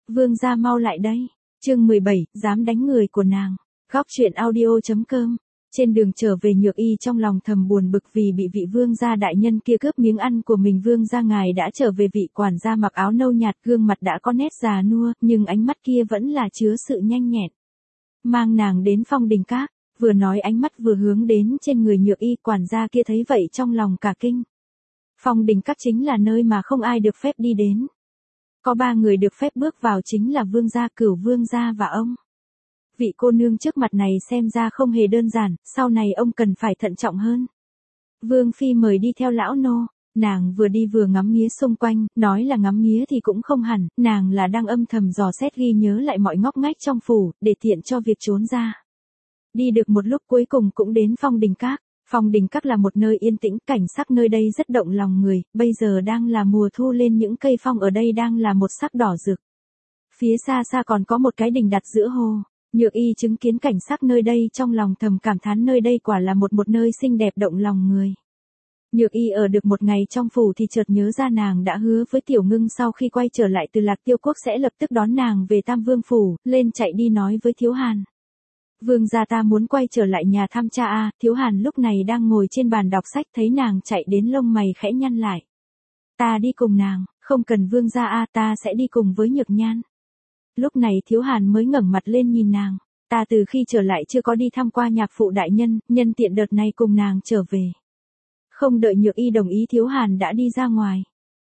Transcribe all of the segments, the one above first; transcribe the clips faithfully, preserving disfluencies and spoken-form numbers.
Vương gia mau lại đây. Chương mười bảy, dám đánh người của nàng. Góc truyện audio chấm com. Trên đường trở về Nhược Y trong lòng thầm buồn bực vì bị vị vương gia đại nhân kia cướp miếng ăn của mình. Vương gia ngài đã trở về. Vị quản gia mặc áo nâu nhạt, gương mặt đã có nét già nua, nhưng ánh mắt kia vẫn là chứa sự nhanh nhẹn. Mang nàng đến Phong Đình Các, vừa nói ánh mắt vừa hướng đến trên người Nhược Y. Quản gia kia thấy vậy trong lòng cả kinh. Phong Đình Các chính là nơi mà không ai được phép đi đến. Có ba người được phép bước vào, chính là vương gia, Cửu vương gia và ông. Vị cô nương trước mặt này xem ra không hề đơn giản, sau này ông cần phải thận trọng hơn. Vương phi mời đi theo lão nô. Nàng vừa đi vừa ngắm nghía xung quanh, nói là ngắm nghía thì cũng không hẳn, nàng là đang âm thầm dò xét ghi nhớ lại mọi ngóc ngách trong phủ, để tiện cho việc trốn ra. Đi được một lúc cuối cùng cũng đến Phong Đình Các. Phong Đình Các là một nơi yên tĩnh, cảnh sắc nơi đây rất động lòng người, bây giờ đang là mùa thu, lên những cây phong ở đây đang là một sắc đỏ rực. Phía xa xa còn có một cái đình đặt giữa hồ. Nhược Y chứng kiến cảnh sắc nơi đây trong lòng thầm cảm thán, nơi đây quả là một một nơi xinh đẹp động lòng người. Nhược Y ở được một ngày trong phủ thì chợt nhớ ra nàng đã hứa với Tiểu Ngưng sau khi quay trở lại từ Lạc Tiêu Quốc sẽ lập tức đón nàng về Tam Vương phủ, lên chạy đi nói với Thiếu Hàn. Vương gia ta muốn quay trở lại nhà thăm cha a. À. Thiếu Hàn lúc này đang ngồi trên bàn đọc sách, thấy nàng chạy đến lông mày khẽ nhăn lại. Ta đi cùng nàng. Không cần vương gia a, à, ta sẽ đi cùng với Nhược Nhan. Lúc này Thiếu Hàn mới ngẩng mặt lên nhìn nàng. Ta từ khi trở lại chưa có đi thăm qua nhạc phụ đại nhân, nhân tiện đợt này cùng nàng trở về. Không đợi Nhược Y đồng ý, Thiếu Hàn đã đi ra ngoài.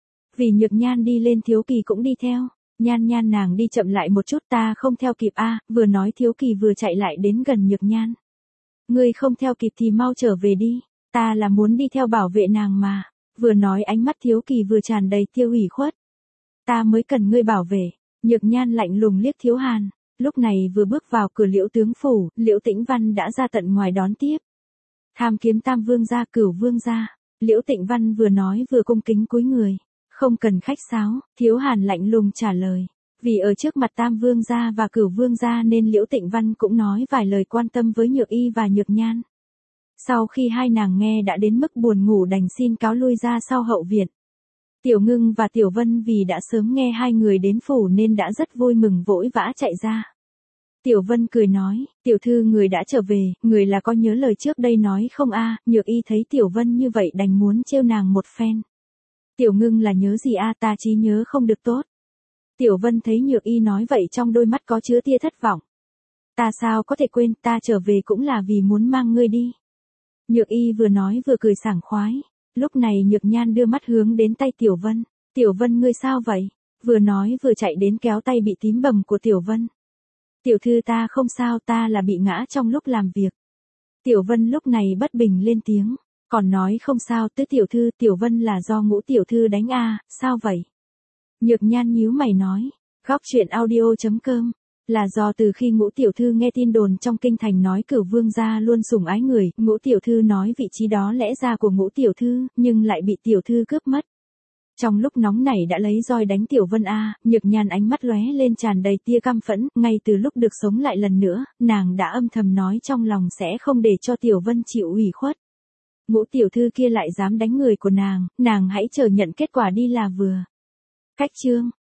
Vì Nhược Nhan đi lên, Thiếu Kỳ cũng đi theo. Nhan Nhan nàng đi chậm lại một chút, ta không theo kịp a. À, vừa nói Thiếu Kỳ vừa chạy lại đến gần Nhược Nhan. Ngươi không theo kịp thì mau trở về đi, ta là muốn đi theo bảo vệ nàng mà. Vừa nói ánh mắt Thiếu Kỳ vừa tràn đầy tiêu ủy khuất. Ta mới cần ngươi bảo vệ. Nhược Nhan lạnh lùng liếc Thiếu Hàn. Lúc này vừa bước vào cửa Liễu tướng phủ, Liễu Tĩnh Văn đã ra tận ngoài đón tiếp. Tham kiếm Tam Vương gia, Cửu vương gia. Liễu Tĩnh Văn vừa nói vừa cung kính cúi người. Không cần khách sáo, Thiếu Hàn lạnh lùng trả lời. Vì ở trước mặt Tam Vương gia và Cửu vương gia nên Liễu Tĩnh Văn cũng nói vài lời quan tâm với Nhược Y và Nhược Nhan. Sau khi hai nàng nghe đã đến mức buồn ngủ đành xin cáo lui ra sau hậu viện. Tiểu Ngưng và Tiểu Vân vì đã sớm nghe hai người đến phủ nên đã rất vui mừng vội vã chạy ra. Tiểu Vân cười nói, tiểu thư người đã trở về, người là có nhớ lời trước đây nói không a? À? Nhược Y thấy Tiểu Vân như vậy đành muốn trêu nàng một phen. Tiểu Ngưng là nhớ gì a? À? Ta trí nhớ không được tốt. Tiểu Vân thấy Nhược Y nói vậy trong đôi mắt có chứa tia thất vọng. Ta sao có thể quên, ta trở về cũng là vì muốn mang ngươi đi. Nhược Y vừa nói vừa cười sảng khoái. Lúc này Nhược Nhan đưa mắt hướng đến tay Tiểu Vân. Tiểu Vân ngươi sao vậy? Vừa nói vừa chạy đến kéo tay bị tím bầm của Tiểu Vân. Tiểu thư ta không sao, ta là bị ngã trong lúc làm việc. Tiểu Vân lúc này bất bình lên tiếng. Còn nói không sao, tứ tiểu thư, Tiểu Vân là do Ngũ tiểu thư đánh a, à, sao vậy? Nhược Nhan nhíu mày nói. Góc truyện audio chấm com. Là do từ khi Ngũ tiểu thư nghe tin đồn trong kinh thành nói Cửu vương gia luôn sủng ái người, Ngũ tiểu thư nói vị trí đó lẽ ra của Ngũ tiểu thư, nhưng lại bị tiểu thư cướp mất. Trong lúc nóng nảy đã lấy roi đánh Tiểu Vân a. À, Nhược Nhan ánh mắt lóe lên tràn đầy tia căm phẫn, ngay từ lúc được sống lại lần nữa, nàng đã âm thầm nói trong lòng sẽ không để cho Tiểu Vân chịu ủy khuất. Ngũ tiểu thư kia lại dám đánh người của nàng, nàng hãy chờ nhận kết quả đi là vừa. Cách chương